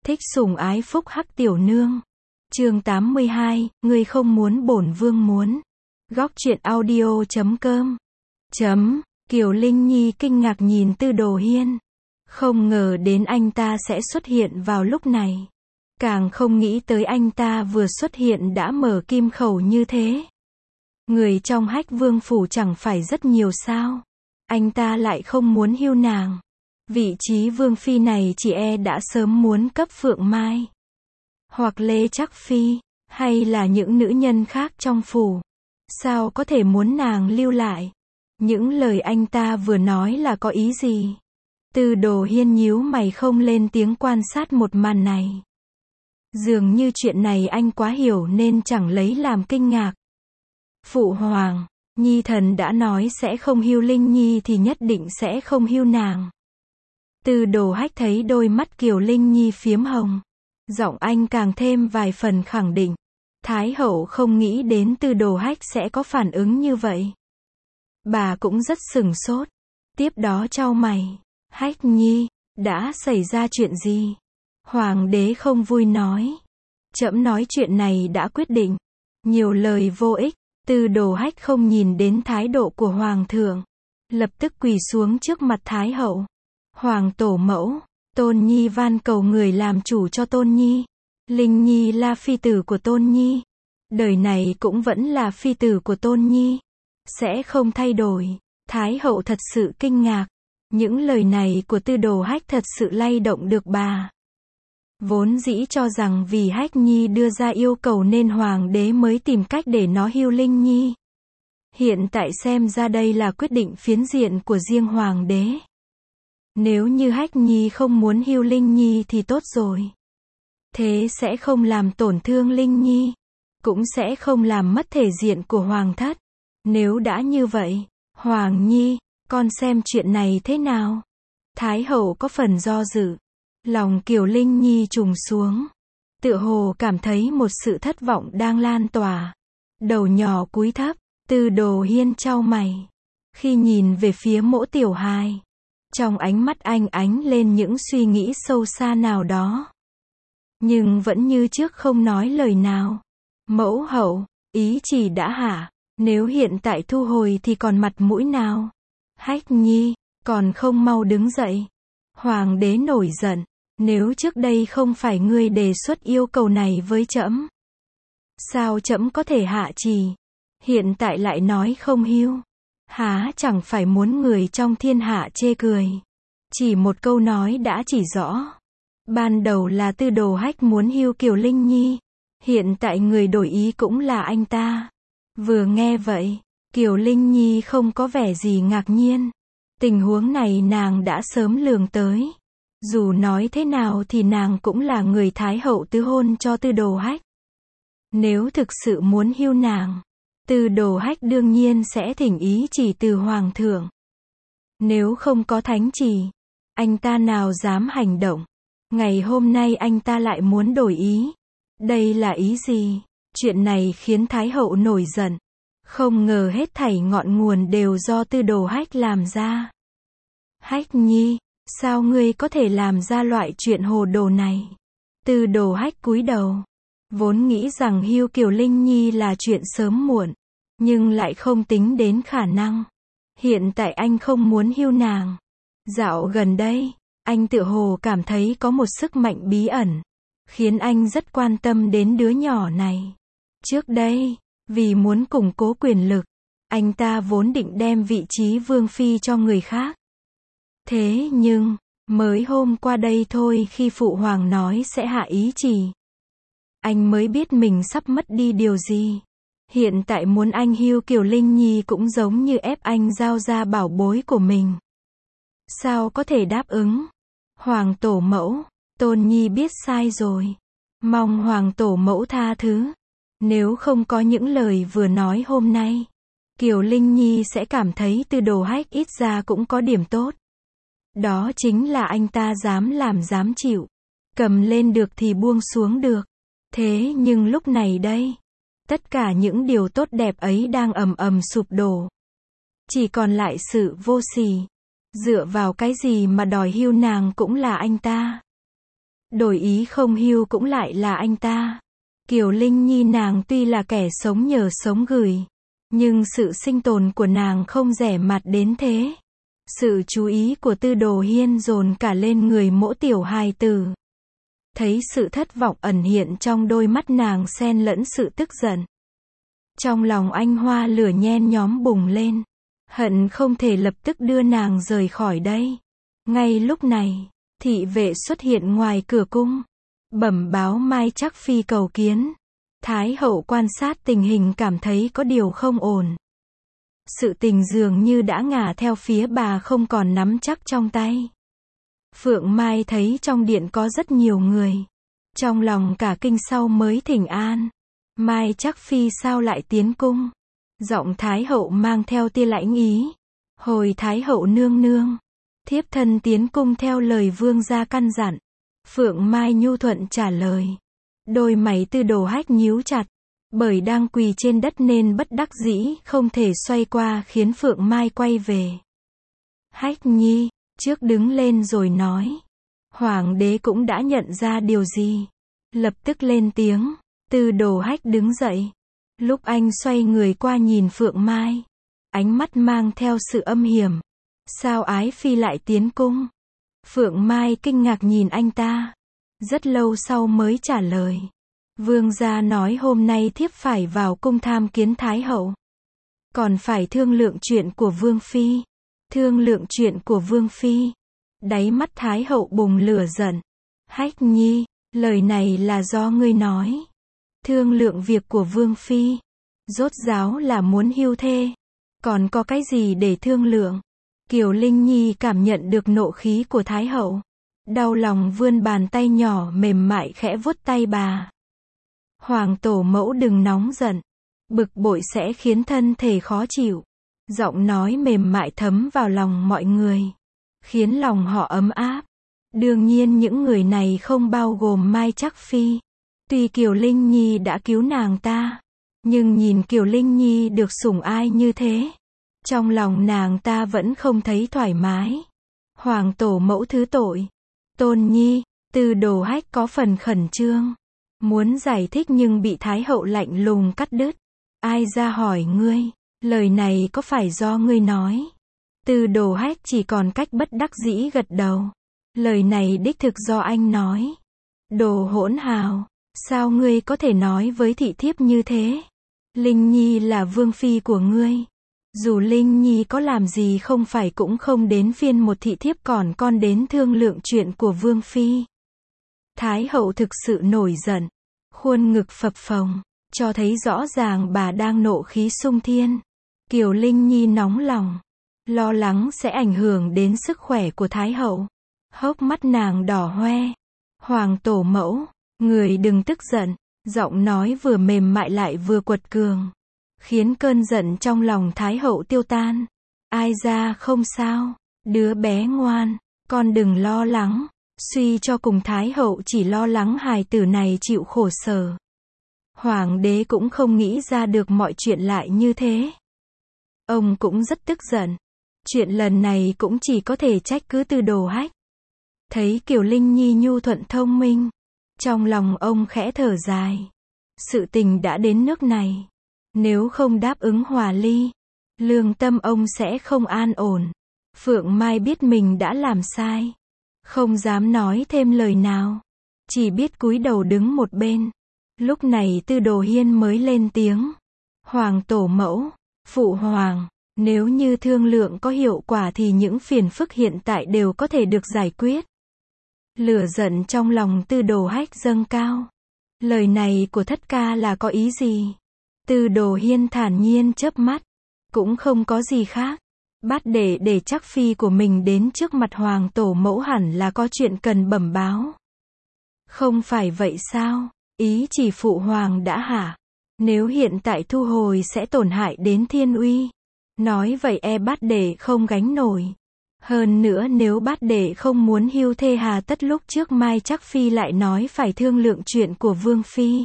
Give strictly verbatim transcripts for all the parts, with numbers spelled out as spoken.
Thích sủng ái phúc hắc tiểu nương. Chương tám mươi hai, ngươi không muốn bổn vương muốn. Góc truyện audio chấm com. Chấm, Kiều Linh Nhi kinh ngạc nhìn Tư Đồ Hiên. Không ngờ đến anh ta sẽ xuất hiện vào lúc này. Càng không nghĩ tới anh ta vừa xuất hiện đã mở kim khẩu như thế. Người trong Hách Vương phủ chẳng phải rất nhiều sao? Anh ta lại không muốn hưu nàng. Vị trí vương phi này chị e đã sớm muốn cấp Phượng Mai. Hoặc Lê Trắc Phi, hay là những nữ nhân khác trong phủ. Sao có thể muốn nàng lưu lại? Những lời anh ta vừa nói là có ý gì? Tư Đồ Hiên nhíu mày không lên tiếng quan sát một màn này. Dường như chuyện này anh quá hiểu nên chẳng lấy làm kinh ngạc. Phụ hoàng, Nhi thần đã nói sẽ không hưu Linh Nhi thì nhất định sẽ không hưu nàng. Tư Đồ Hách thấy đôi mắt Kiều Linh Nhi phiếm hồng. Giọng anh càng thêm vài phần khẳng định. Thái hậu không nghĩ đến Tư Đồ Hách sẽ có phản ứng như vậy. Bà cũng rất sửng sốt. Tiếp đó chau mày. Hách Nhi, đã xảy ra chuyện gì? Hoàng đế không vui nói. Trẫm nói chuyện này đã quyết định. Nhiều lời vô ích. Tư Đồ Hách không nhìn đến thái độ của hoàng thượng. Lập tức quỳ xuống trước mặt thái hậu. Hoàng tổ mẫu, Tôn Nhi van cầu người làm chủ cho Tôn Nhi. Linh Nhi là phi tử của Tôn Nhi. Đời này cũng vẫn là phi tử của Tôn Nhi. Sẽ không thay đổi. Thái hậu thật sự kinh ngạc. Những lời này của Tư Đồ Hách thật sự lay động được bà. Vốn dĩ cho rằng vì Hách Nhi đưa ra yêu cầu nên hoàng đế mới tìm cách để nó hưu Linh Nhi. Hiện tại xem ra đây là quyết định phiến diện của riêng hoàng đế. Nếu như Hách Nhi không muốn hưu Linh Nhi thì tốt rồi. Thế sẽ không làm tổn thương Linh Nhi. Cũng sẽ không làm mất thể diện của hoàng thất. Nếu đã như vậy, Hoàng Nhi, con xem chuyện này thế nào? Thái hậu có phần do dự. Lòng Kiều Linh Nhi trùng xuống. Tựa hồ cảm thấy một sự thất vọng đang lan tỏa. Đầu nhỏ cúi thấp, Tư Đồ Hiên chau mày. Khi nhìn về phía Mỗ tiểu hài, trong ánh mắt anh ánh lên những suy nghĩ sâu xa nào đó. Nhưng vẫn như trước không nói lời nào. Mẫu hậu, ý chỉ đã hạ. Nếu hiện tại thu hồi thì còn mặt mũi nào? Hách Nhi, còn không mau đứng dậy. Hoàng đế nổi giận. Nếu trước đây không phải ngươi đề xuất yêu cầu này với trẫm, sao trẫm có thể hạ trì? Hiện tại lại nói không hưu. Há chẳng phải muốn người trong thiên hạ chê cười. Chỉ một câu nói đã chỉ rõ. Ban đầu là Tư Đồ Hách muốn hưu Kiều Linh Nhi. Hiện tại người đổi ý cũng là anh ta. Vừa nghe vậy, Kiều Linh Nhi không có vẻ gì ngạc nhiên. Tình huống này nàng đã sớm lường tới. Dù nói thế nào thì nàng cũng là người thái hậu tứ hôn cho Tư Đồ Hách. Nếu thực sự muốn hưu nàng, Tư Đồ Hách đương nhiên sẽ thỉnh ý chỉ từ hoàng thượng. Nếu không có thánh chỉ, anh ta nào dám hành động. Ngày hôm nay anh ta lại muốn đổi ý. Đây là ý gì? Chuyện này khiến thái hậu nổi giận. Không ngờ hết thảy ngọn nguồn đều do Tư Đồ Hách làm ra. Hách Nhi, sao ngươi có thể làm ra loại chuyện hồ đồ này? Tư Đồ Hách cúi đầu. Vốn nghĩ rằng hưu Kiều Linh Nhi là chuyện sớm muộn. Nhưng lại không tính đến khả năng. Hiện tại anh không muốn hưu nàng. Dạo gần đây, anh tựa hồ cảm thấy có một sức mạnh bí ẩn. Khiến anh rất quan tâm đến đứa nhỏ này. Trước đây, vì muốn củng cố quyền lực, anh ta vốn định đem vị trí vương phi cho người khác. Thế nhưng, mới hôm qua đây thôi khi phụ hoàng nói sẽ hạ ý chỉ, anh mới biết mình sắp mất đi điều gì. Hiện tại muốn anh hưu Kiều Linh Nhi cũng giống như ép anh giao ra bảo bối của mình. Sao có thể đáp ứng? Hoàng tổ mẫu, Tôn Nhi biết sai rồi. Mong hoàng tổ mẫu tha thứ. Nếu không có những lời vừa nói hôm nay, Kiều Linh Nhi sẽ cảm thấy Tư Đồ Hách ít ra cũng có điểm tốt. Đó chính là anh ta dám làm dám chịu. Cầm lên được thì buông xuống được. Thế nhưng lúc này đây, tất cả những điều tốt đẹp ấy đang ầm ầm sụp đổ. Chỉ còn lại sự vô sỉ. Dựa vào cái gì mà đòi hưu nàng cũng là anh ta. đổi ý không hưu cũng lại là anh ta. Kiều Linh Nhi nàng tuy là kẻ sống nhờ sống gửi, nhưng sự sinh tồn của nàng không rẻ mạt đến thế. Sự chú ý của Tư Đồ Hiên dồn cả lên người mỗi tiểu hài tử. Thấy sự thất vọng ẩn hiện trong đôi mắt nàng xen lẫn sự tức giận. Trong lòng anh hoa lửa nhen nhóm bùng lên. Hận không thể lập tức đưa nàng rời khỏi đây. Ngay lúc này, thị vệ xuất hiện ngoài cửa cung. Bẩm báo Mai Trắc Phi cầu kiến. Thái hậu quan sát tình hình cảm thấy có điều không ổn. Sự tình dường như đã ngả theo phía bà không còn nắm chắc trong tay. Phượng Mai thấy trong điện có rất nhiều người. Trong lòng cả kinh sau mới thỉnh an. Mai Trắc Phi sao lại tiến cung? Giọng Thái hậu mang theo tia lãnh ý. Hồi Thái hậu nương nương. Thiếp thân tiến cung theo lời vương gia căn dặn. Phượng Mai nhu thuận trả lời. Đôi mày Tư Đồ Hách nhíu chặt. Bởi đang quỳ trên đất nên bất đắc dĩ không thể xoay qua khiến Phượng Mai quay về. Hách nhi, trước đứng lên rồi nói. Hoàng đế cũng đã nhận ra điều gì. Lập tức lên tiếng. Tư Đồ Hách đứng dậy. Lúc anh xoay người qua nhìn Phượng Mai. Ánh mắt mang theo sự âm hiểm. Sao ái phi lại tiến cung? Phượng Mai kinh ngạc nhìn anh ta. Rất lâu sau mới trả lời. Vương gia nói hôm nay thiếp phải vào cung tham kiến Thái hậu. Còn phải thương lượng chuyện của Vương phi. Thương lượng chuyện của Vương phi. Đáy mắt Thái hậu bùng lửa giận. Hách nhi, lời này là do ngươi nói. Thương lượng việc của Vương phi. Rốt ráo là muốn hưu thê. Còn có cái gì để thương lượng? Kiều Linh Nhi cảm nhận được nộ khí của Thái hậu. Đau lòng vươn bàn tay nhỏ mềm mại khẽ vuốt tay bà. Hoàng tổ mẫu đừng nóng giận. Bực bội sẽ khiến thân thể khó chịu. Giọng nói mềm mại thấm vào lòng mọi người. Khiến lòng họ ấm áp. Đương nhiên những người này không bao gồm Mai Trắc Phi. Tuy Kiều Linh Nhi đã cứu nàng ta. Nhưng nhìn Kiều Linh Nhi được sủng ai như thế. Trong lòng nàng ta vẫn không thấy thoải mái. Hoàng tổ mẫu thứ tội. Tôn Nhi, Tư Đồ Hách có phần khẩn trương. Muốn giải thích nhưng bị Thái hậu lạnh lùng cắt đứt. Ai ra hỏi ngươi, lời này có phải do ngươi nói? Tư Đồ Hách chỉ còn cách bất đắc dĩ gật đầu. Lời này đích thực do anh nói. Đồ hỗn hào, sao ngươi có thể nói với thị thiếp như thế? Linh Nhi là vương phi của ngươi. Dù Linh Nhi có làm gì không phải cũng không đến phiên một thị thiếp còn con đến thương lượng chuyện của vương phi. Thái hậu thực sự nổi giận. Khuôn ngực phập phồng. Cho thấy rõ ràng bà đang nộ khí sung thiên. Kiều Linh Nhi nóng lòng. Lo lắng sẽ ảnh hưởng đến sức khỏe của Thái hậu. Hốc mắt nàng đỏ hoe. Hoàng tổ mẫu, người đừng tức giận. Giọng nói vừa mềm mại lại vừa quật cường. Khiến cơn giận trong lòng Thái hậu tiêu tan. Ai ra không sao. Đứa bé ngoan, con đừng lo lắng. Suy cho cùng Thái hậu chỉ lo lắng hài tử này chịu khổ sở. Hoàng đế cũng không nghĩ ra được mọi chuyện lại như thế. Ông cũng rất tức giận. Chuyện lần này cũng chỉ có thể trách cứ Tư Đồ Hách. Thấy Kiều Linh Nhi nhu thuận thông minh. Trong lòng ông khẽ thở dài. Sự tình đã đến nước này. Nếu không đáp ứng hòa ly, lương tâm ông sẽ không an ổn. Phượng Mai biết mình đã làm sai. Không dám nói thêm lời nào. Chỉ biết cúi đầu đứng một bên. Lúc này Tư Đồ Hiên mới lên tiếng. Hoàng tổ mẫu, phụ hoàng, nếu như thương lượng có hiệu quả thì những phiền phức hiện tại đều có thể được giải quyết. Lửa giận trong lòng Tư Đồ Hách dâng cao. Lời này của thất ca là có ý gì? Tư Đồ Hiên thản nhiên chớp mắt. Cũng không có gì khác. Bát để để Trắc Phi của mình đến trước mặt hoàng tổ mẫu hẳn là có chuyện cần bẩm báo. Không phải vậy sao? Ý chỉ phụ hoàng đã hả? Nếu hiện tại thu hồi sẽ tổn hại đến thiên uy. Nói vậy e bát để không gánh nổi. Hơn nữa nếu bát để không muốn hưu thê hà tất lúc trước Mai Trắc Phi lại nói phải thương lượng chuyện của Vương Phi.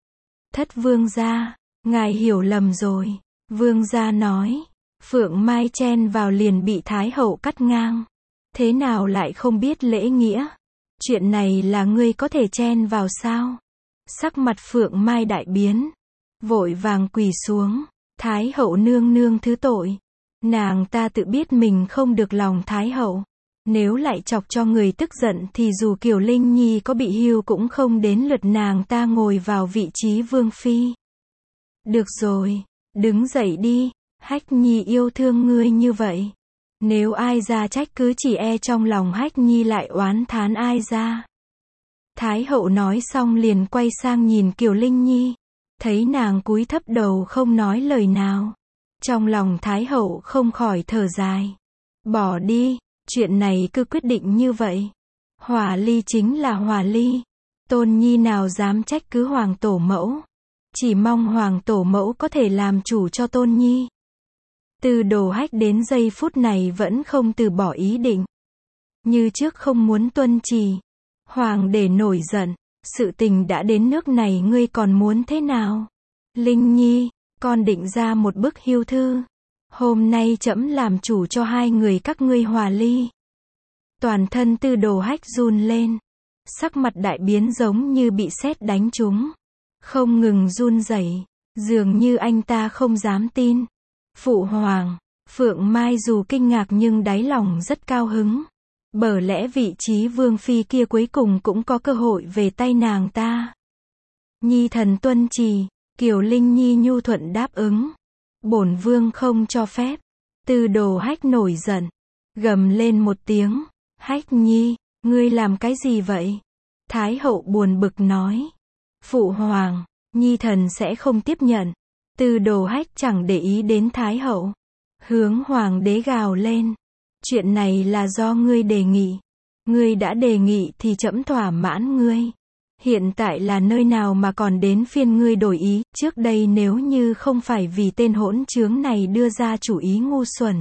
Thất vương gia, ngài hiểu lầm rồi. Vương gia nói. Phượng Mai chen vào liền bị Thái hậu cắt ngang. Thế nào lại không biết lễ nghĩa? chuyện này là ngươi có thể chen vào sao? Sắc mặt Phượng Mai đại biến, vội vàng quỳ xuống, Thái hậu nương nương thứ tội. Nàng ta tự biết mình không được lòng Thái hậu. Nếu lại chọc cho người tức giận thì dù Kiều Linh Nhi có bị hưu cũng không đến lượt nàng ta ngồi vào vị trí vương phi. Được rồi, đứng dậy đi, Hách Nhi yêu thương ngươi như vậy. Nếu ai ra trách cứ chỉ e trong lòng Hách Nhi lại oán thán ai ra. Thái hậu nói xong liền quay sang nhìn Kiều Linh Nhi. Thấy nàng cúi thấp đầu không nói lời nào. Trong lòng Thái hậu không khỏi thở dài. Bỏ đi, chuyện này cứ quyết định như vậy. Hòa ly chính là hòa ly. Tôn Nhi nào dám trách cứ hoàng tổ mẫu. Chỉ mong hoàng tổ mẫu có thể làm chủ cho Tôn Nhi. Từ Đồ Hách đến giây phút này vẫn không từ bỏ ý định. Như trước không muốn tuân trì. Hoàng để nổi giận. Sự tình đã đến nước này ngươi còn muốn thế nào? Linh Nhi, con định ra một bức hiêu thư. Hôm nay trẫm làm chủ cho hai người các ngươi hòa ly. Toàn thân Từ Đồ Hách run lên. Sắc mặt đại biến giống như bị sét đánh trúng. Không ngừng run rẩy, dường như anh ta không dám tin. Phụ hoàng, Phượng Mai dù kinh ngạc nhưng đáy lòng rất cao hứng. Bởi lẽ vị trí vương phi kia cuối cùng cũng có cơ hội về tay nàng ta. Nhi thần tuân trì, Kiều Linh Nhi nhu thuận đáp ứng. Bổn vương không cho phép. Từ Đồ Hách nổi giận, gầm lên một tiếng. Hách Nhi, ngươi làm cái gì vậy? Thái hậu buồn bực nói. Phụ hoàng, Nhi thần sẽ không tiếp nhận. Từ Đồ Hách chẳng để ý đến Thái hậu. Hướng hoàng đế gào lên. Chuyện này là do ngươi đề nghị. Ngươi đã đề nghị thì trẫm thỏa mãn ngươi. Hiện tại là nơi nào mà còn đến phiên ngươi đổi ý. Trước đây nếu như không phải vì tên hỗn trướng này đưa ra chủ ý ngu xuẩn.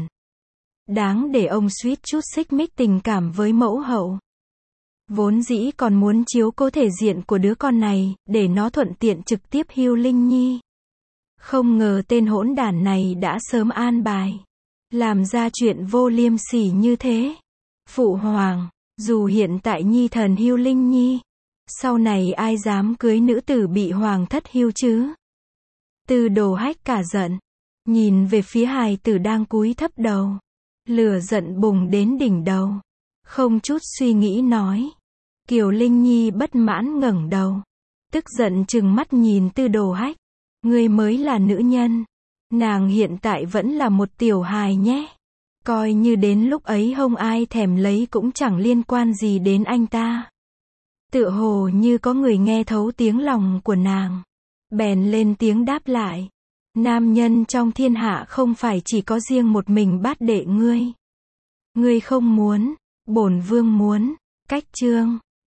Đáng để ông suýt chút xích mích tình cảm với mẫu hậu. Vốn dĩ còn muốn chiếu cố thể diện của đứa con này, để nó thuận tiện trực tiếp hưu Linh Nhi. Không ngờ tên hỗn đản này đã sớm an bài. Làm ra chuyện vô liêm sỉ như thế. Phụ hoàng, dù hiện tại Nhi thần hưu Linh Nhi. Sau này ai dám cưới nữ tử bị hoàng thất hưu chứ? Từ Đồ Hách cả giận. Nhìn về phía hài tử đang cúi thấp đầu. Lửa giận bùng đến đỉnh đầu. Không chút suy nghĩ nói. Kiều Linh Nhi bất mãn ngẩng đầu. Tức giận trừng mắt nhìn Từ Đồ Hách. Ngươi mới là nữ nhân. Nàng hiện tại vẫn là một tiểu hài nhé. Coi như đến lúc ấy không ai thèm lấy cũng chẳng liên quan gì đến anh ta. Tựa hồ như có người nghe thấu tiếng lòng của nàng. Bèn lên tiếng đáp lại. Nam nhân trong thiên hạ không phải chỉ có riêng một mình bát đệ ngươi. Ngươi không muốn, bổn vương muốn. Cách chương